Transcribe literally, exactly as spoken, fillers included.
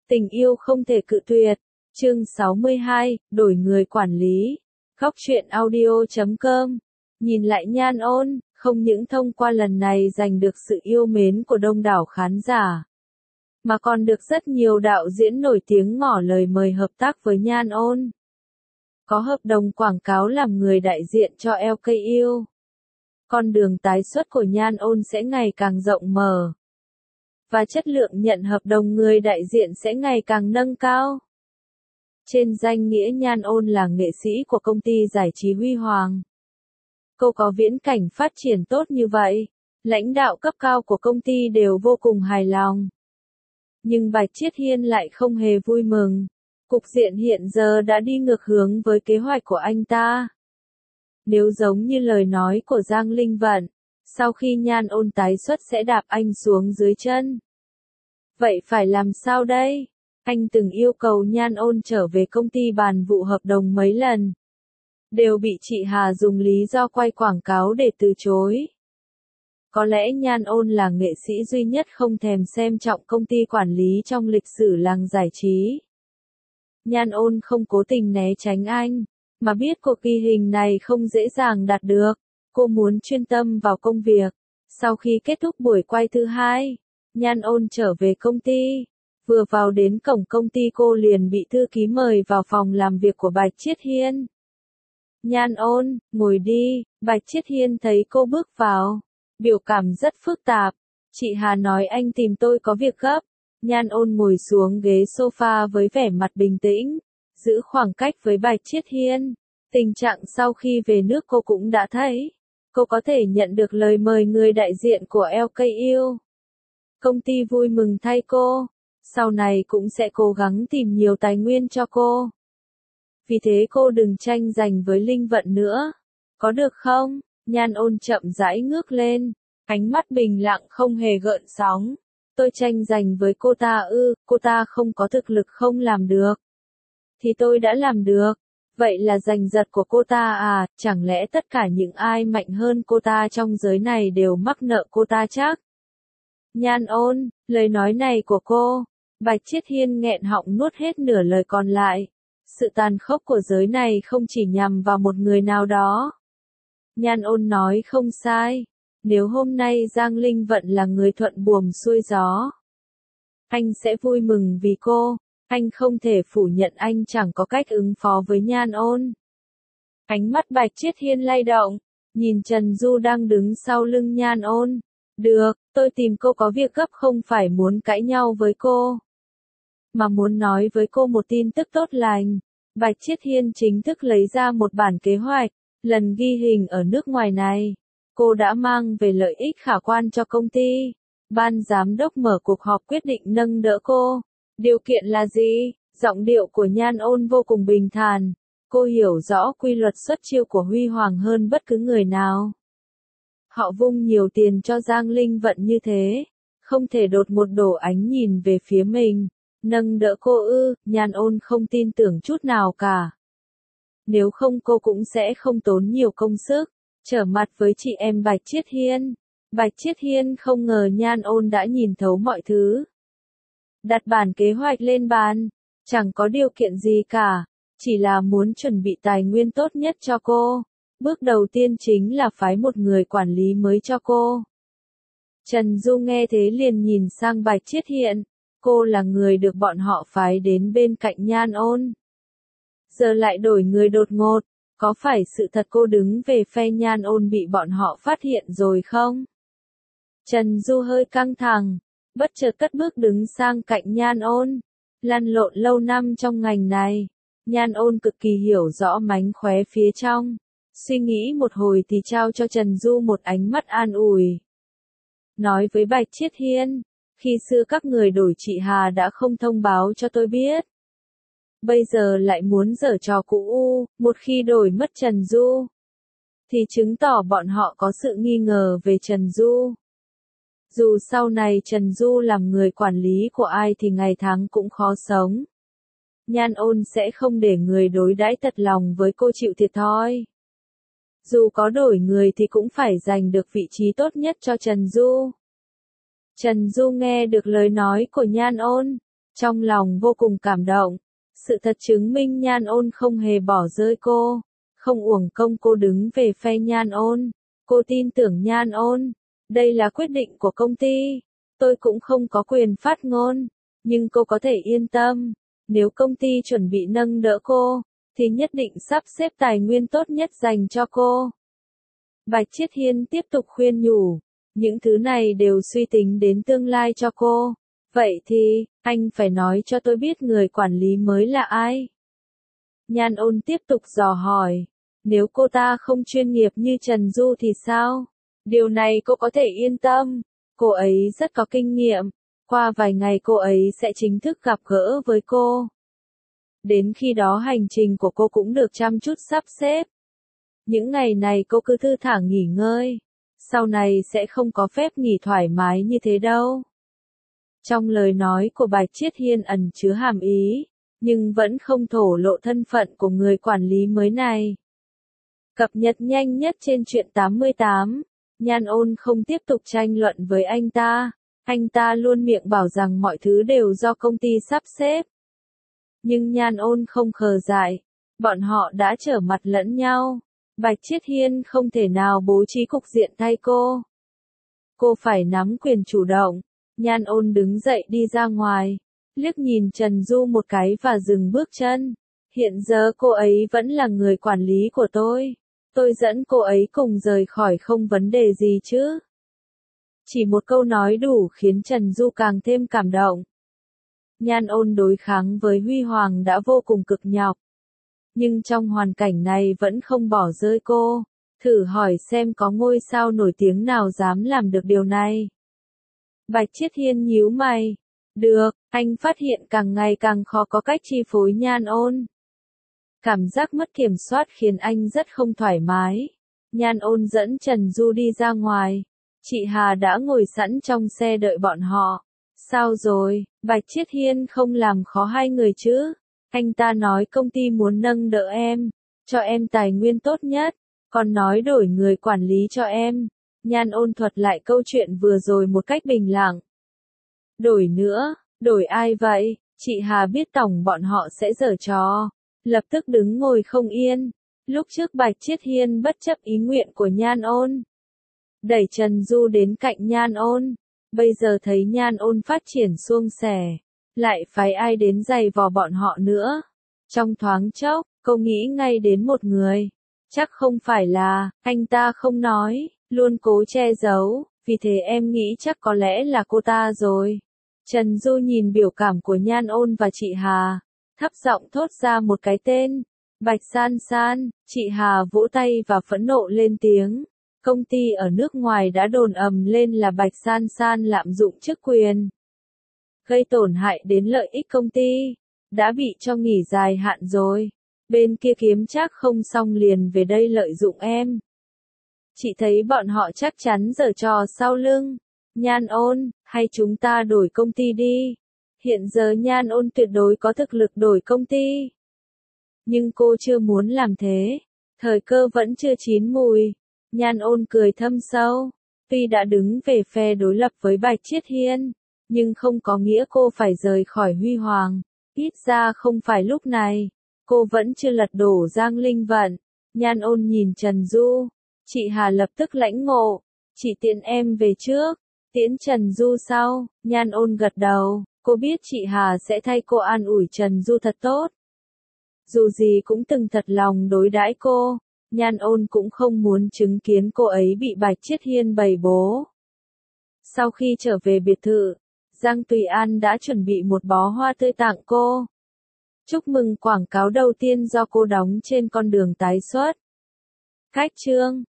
Tình yêu không thể cự tuyệt. Chương sáu mươi hai, đổi người quản lý. Góc truyện audio chấm com. Nhìn lại Nhan Ôn, không những thông qua lần này giành được sự yêu mến của đông đảo khán giả, mà còn được rất nhiều đạo diễn nổi tiếng ngỏ lời mời hợp tác với Nhan Ôn. Có hợp đồng quảng cáo làm người đại diện cho lờ ca u. Con đường tái xuất của Nhan Ôn sẽ ngày càng rộng mở, và chất lượng nhận hợp đồng người đại diện sẽ ngày càng nâng cao. Trên danh nghĩa Nhan Ôn là nghệ sĩ của công ty giải trí Huy Hoàng. Cô có viễn cảnh phát triển tốt như vậy, lãnh đạo cấp cao của công ty đều vô cùng hài lòng. Nhưng Bạch Chiết Hiên lại không hề vui mừng. Cục diện hiện giờ đã đi ngược hướng với kế hoạch của anh ta. Nếu giống như lời nói của Giang Linh Vận, sau khi Nhan Ôn tái xuất sẽ đạp anh xuống dưới chân. Vậy phải làm sao đây? Anh từng yêu cầu Nhan Ôn trở về công ty bàn vụ hợp đồng mấy lần, đều bị chị Hà dùng lý do quay quảng cáo để từ chối. Có lẽ Nhan Ôn là nghệ sĩ duy nhất không thèm xem trọng công ty quản lý trong lịch sử làng giải trí. Nhan Ôn không cố tình né tránh anh, mà biết cuộc ghi hình này không dễ dàng đạt được. Cô muốn chuyên tâm vào công việc. Sau khi kết thúc buổi quay thứ hai, Nhan Ôn trở về công ty. Vừa vào đến cổng công ty cô liền bị thư ký mời vào phòng làm việc của Bạch Chiết Hiên. Nhan Ôn, ngồi đi. Bạch Chiết Hiên thấy cô bước vào, biểu cảm rất phức tạp. Chị Hà nói anh tìm tôi có việc gấp. Nhan Ôn ngồi xuống ghế sofa với vẻ mặt bình tĩnh, giữ khoảng cách với Bạch Chiết Hiên. Tình trạng sau khi về nước cô cũng đã thấy. Cô có thể nhận được lời mời người đại diện của lờ ca u. Công ty vui mừng thay cô. Sau này cũng sẽ cố gắng tìm nhiều tài nguyên cho cô. Vì thế cô đừng tranh giành với Linh Vận nữa. Có được không? Nhan Ôn chậm rãi ngước lên. Ánh mắt bình lặng không hề gợn sóng. Tôi tranh giành với cô ta ư, cô ta không có thực lực không làm được. Thì tôi đã làm được. Vậy là giành giật của cô ta à, chẳng lẽ tất cả những ai mạnh hơn cô ta trong giới này đều mắc nợ cô ta chắc? Nhan Ôn, lời nói này của cô. Bạch Chiết Hiên nghẹn họng nuốt hết nửa lời còn lại. Sự tàn khốc của giới này không chỉ nhằm vào một người nào đó. Nhan Ôn nói không sai. Nếu hôm nay Giang Linh Vận là người thuận buồm xuôi gió, anh sẽ vui mừng vì cô. Anh không thể phủ nhận anh chẳng có cách ứng phó với Nhan Ôn. Ánh mắt Bạch Chiết Hiên lay động, nhìn Trần Du đang đứng sau lưng Nhan Ôn. Được, tôi tìm cô có việc gấp không phải muốn cãi nhau với cô, mà muốn nói với cô một tin tức tốt lành. Bạch Chiết Hiên chính thức lấy ra một bản kế hoạch. Lần ghi hình ở nước ngoài này, cô đã mang về lợi ích khả quan cho công ty. Ban giám đốc mở cuộc họp quyết định nâng đỡ cô. Điều kiện là gì? Giọng điệu của Nhan Ôn vô cùng bình thản. Cô hiểu rõ quy luật xuất chiêu của Huy Hoàng hơn bất cứ người nào. Họ vung nhiều tiền cho Giang Linh Vận như thế, không thể đột một đổ ánh nhìn về phía mình. Nâng đỡ cô ư? Nhan Ôn không tin tưởng chút nào cả. Nếu không cô cũng sẽ không tốn nhiều công sức trở mặt với chị em Bạch Chiết Hiên. Bạch Chiết Hiên không ngờ Nhan Ôn đã nhìn thấu mọi thứ. Đặt bản kế hoạch lên bàn, chẳng có điều kiện gì cả, chỉ là muốn chuẩn bị tài nguyên tốt nhất cho cô. Bước đầu tiên chính là phái một người quản lý mới cho cô. Trần Du nghe thế liền nhìn sang Bạch Chiết Hiên. Cô là người được bọn họ phái đến bên cạnh Nhan Ôn. Giờ lại đổi người đột ngột, có phải sự thật cô đứng về phe Nhan Ôn bị bọn họ phát hiện rồi không? Trần Du hơi căng thẳng, bất chợt cất bước đứng sang cạnh Nhan Ôn. Lăn lộn lâu năm trong ngành này, Nhan Ôn cực kỳ hiểu rõ mánh khóe phía trong. Suy nghĩ một hồi thì trao cho Trần Du một ánh mắt an ủi. Nói với Bạch Chiết Hiên, khi xưa các người đổi chị Hà đã không thông báo cho tôi biết. Bây giờ lại muốn giở trò cũ u, một khi đổi mất Trần Du, thì chứng tỏ bọn họ có sự nghi ngờ về Trần Du. Dù sau này Trần Du làm người quản lý của ai thì ngày tháng cũng khó sống. Nhan Ôn sẽ không để người đối đãi thật lòng với cô chịu thiệt thòi. Dù có đổi người thì cũng phải giành được vị trí tốt nhất cho Trần Du. Trần Du nghe được lời nói của Nhan Ôn, Trong lòng vô cùng cảm động, sự thật chứng minh Nhan Ôn không hề bỏ rơi cô, không uổng công cô đứng về phe Nhan Ôn, cô tin tưởng Nhan Ôn, đây là quyết định của công ty, tôi cũng không có quyền phát ngôn, nhưng cô có thể yên tâm, nếu công ty chuẩn bị nâng đỡ cô, thì nhất định sắp xếp tài nguyên tốt nhất dành cho cô. Bạch Chiết Hiên tiếp tục khuyên nhủ, những thứ này đều suy tính đến tương lai cho cô. Vậy thì, anh phải nói cho tôi biết người quản lý mới là ai. Nhan Ôn tiếp tục dò hỏi, nếu cô ta không chuyên nghiệp như Trần Du thì sao? Điều này cô có thể yên tâm, cô ấy rất có kinh nghiệm, qua vài ngày cô ấy sẽ chính thức gặp gỡ với cô. Đến khi đó hành trình của cô cũng được chăm chút sắp xếp. Những ngày này cô cứ thư thả nghỉ ngơi, sau này sẽ không có phép nghỉ thoải mái như thế đâu. Trong lời nói của Bạch Chiết Hiên ẩn chứa hàm ý, nhưng vẫn không thổ lộ thân phận của người quản lý mới này. Cập nhật nhanh nhất trên truyện tám mươi tám, Nhan Ôn không tiếp tục tranh luận với anh ta, anh ta luôn miệng bảo rằng mọi thứ đều do công ty sắp xếp. Nhưng Nhan Ôn không khờ dại, bọn họ đã trở mặt lẫn nhau, Bạch Chiết Hiên không thể nào bố trí cục diện thay cô. Cô phải nắm quyền chủ động. Nhan Ôn đứng dậy đi ra ngoài, liếc nhìn Trần Du một cái và dừng bước chân. Hiện giờ cô ấy vẫn là người quản lý của tôi. Tôi dẫn cô ấy cùng rời khỏi không vấn đề gì chứ. Chỉ một câu nói đủ khiến Trần Du càng thêm cảm động. Nhan Ôn đối kháng với Huy Hoàng đã vô cùng cực nhọc. Nhưng trong hoàn cảnh này vẫn không bỏ rơi cô. Thử hỏi xem có ngôi sao nổi tiếng nào dám làm được điều này. Bạch Chiết Hiên nhíu mày. Được, anh phát hiện càng ngày càng khó có cách chi phối Nhan Ôn. Cảm giác mất kiểm soát khiến anh rất không thoải mái. Nhan Ôn dẫn Trần Du đi ra ngoài. Chị Hà đã ngồi sẵn trong xe đợi bọn họ. Sao rồi, Bạch Chiết Hiên không làm khó hai người chứ? Anh ta nói công ty muốn nâng đỡ em, cho em tài nguyên tốt nhất, còn nói đổi người quản lý cho em. Nhan Ôn thuật lại câu chuyện vừa rồi một cách bình lặng. Đổi nữa, đổi ai vậy? Chị Hà biết tổng bọn họ sẽ giở trò, lập tức đứng ngồi không yên. Lúc trước Bạch Chiết Hiên bất chấp ý nguyện của Nhan Ôn, đẩy Trần Du đến cạnh Nhan Ôn, bây giờ thấy Nhan Ôn phát triển suôn sẻ, lại phái ai đến giày vò bọn họ nữa. Trong thoáng chốc, cô nghĩ ngay đến một người, chắc không phải là, anh ta không nói, luôn cố che giấu, vì thế em nghĩ chắc có lẽ là cô ta rồi. Trần Du nhìn biểu cảm của Nhan Ôn và chị Hà, thấp giọng thốt ra một cái tên, Bạch San San. Chị Hà vỗ tay và phẫn nộ lên tiếng. Công ty ở nước ngoài đã đồn ầm lên là Bạch San San lạm dụng chức quyền, gây tổn hại đến lợi ích công ty, đã bị cho nghỉ dài hạn rồi. Bên kia kiếm chắc không xong liền về đây lợi dụng em. Chị thấy bọn họ chắc chắn giở trò sau lưng. Nhan Ôn, hay chúng ta đổi công ty đi. Hiện giờ Nhan Ôn tuyệt đối có thực lực đổi công ty. Nhưng cô chưa muốn làm thế. Thời cơ vẫn chưa chín mùi. Nhan Ôn cười thâm sâu. Tuy đã đứng về phe đối lập với Bạch Chiết Hiên, nhưng không có nghĩa cô phải rời khỏi Huy Hoàng. Ít ra không phải lúc này. Cô vẫn chưa lật đổ Giang Linh Vận. Nhan Ôn nhìn Trần Du. Chị Hà lập tức lãnh ngộ. Chị tiễn em về trước. Tiễn Trần Du sau. Nhan Ôn gật đầu. Cô biết chị Hà sẽ thay cô an ủi Trần Du thật tốt. Dù gì cũng từng thật lòng đối đãi cô. Nhan Ôn cũng không muốn chứng kiến cô ấy bị Bạch Chiết Hiên bày bố. Sau khi trở về biệt thự, Giang Tùy An đã chuẩn bị một bó hoa tươi tặng cô. Chúc mừng quảng cáo đầu tiên do cô đóng trên con đường tái xuất. Cách chương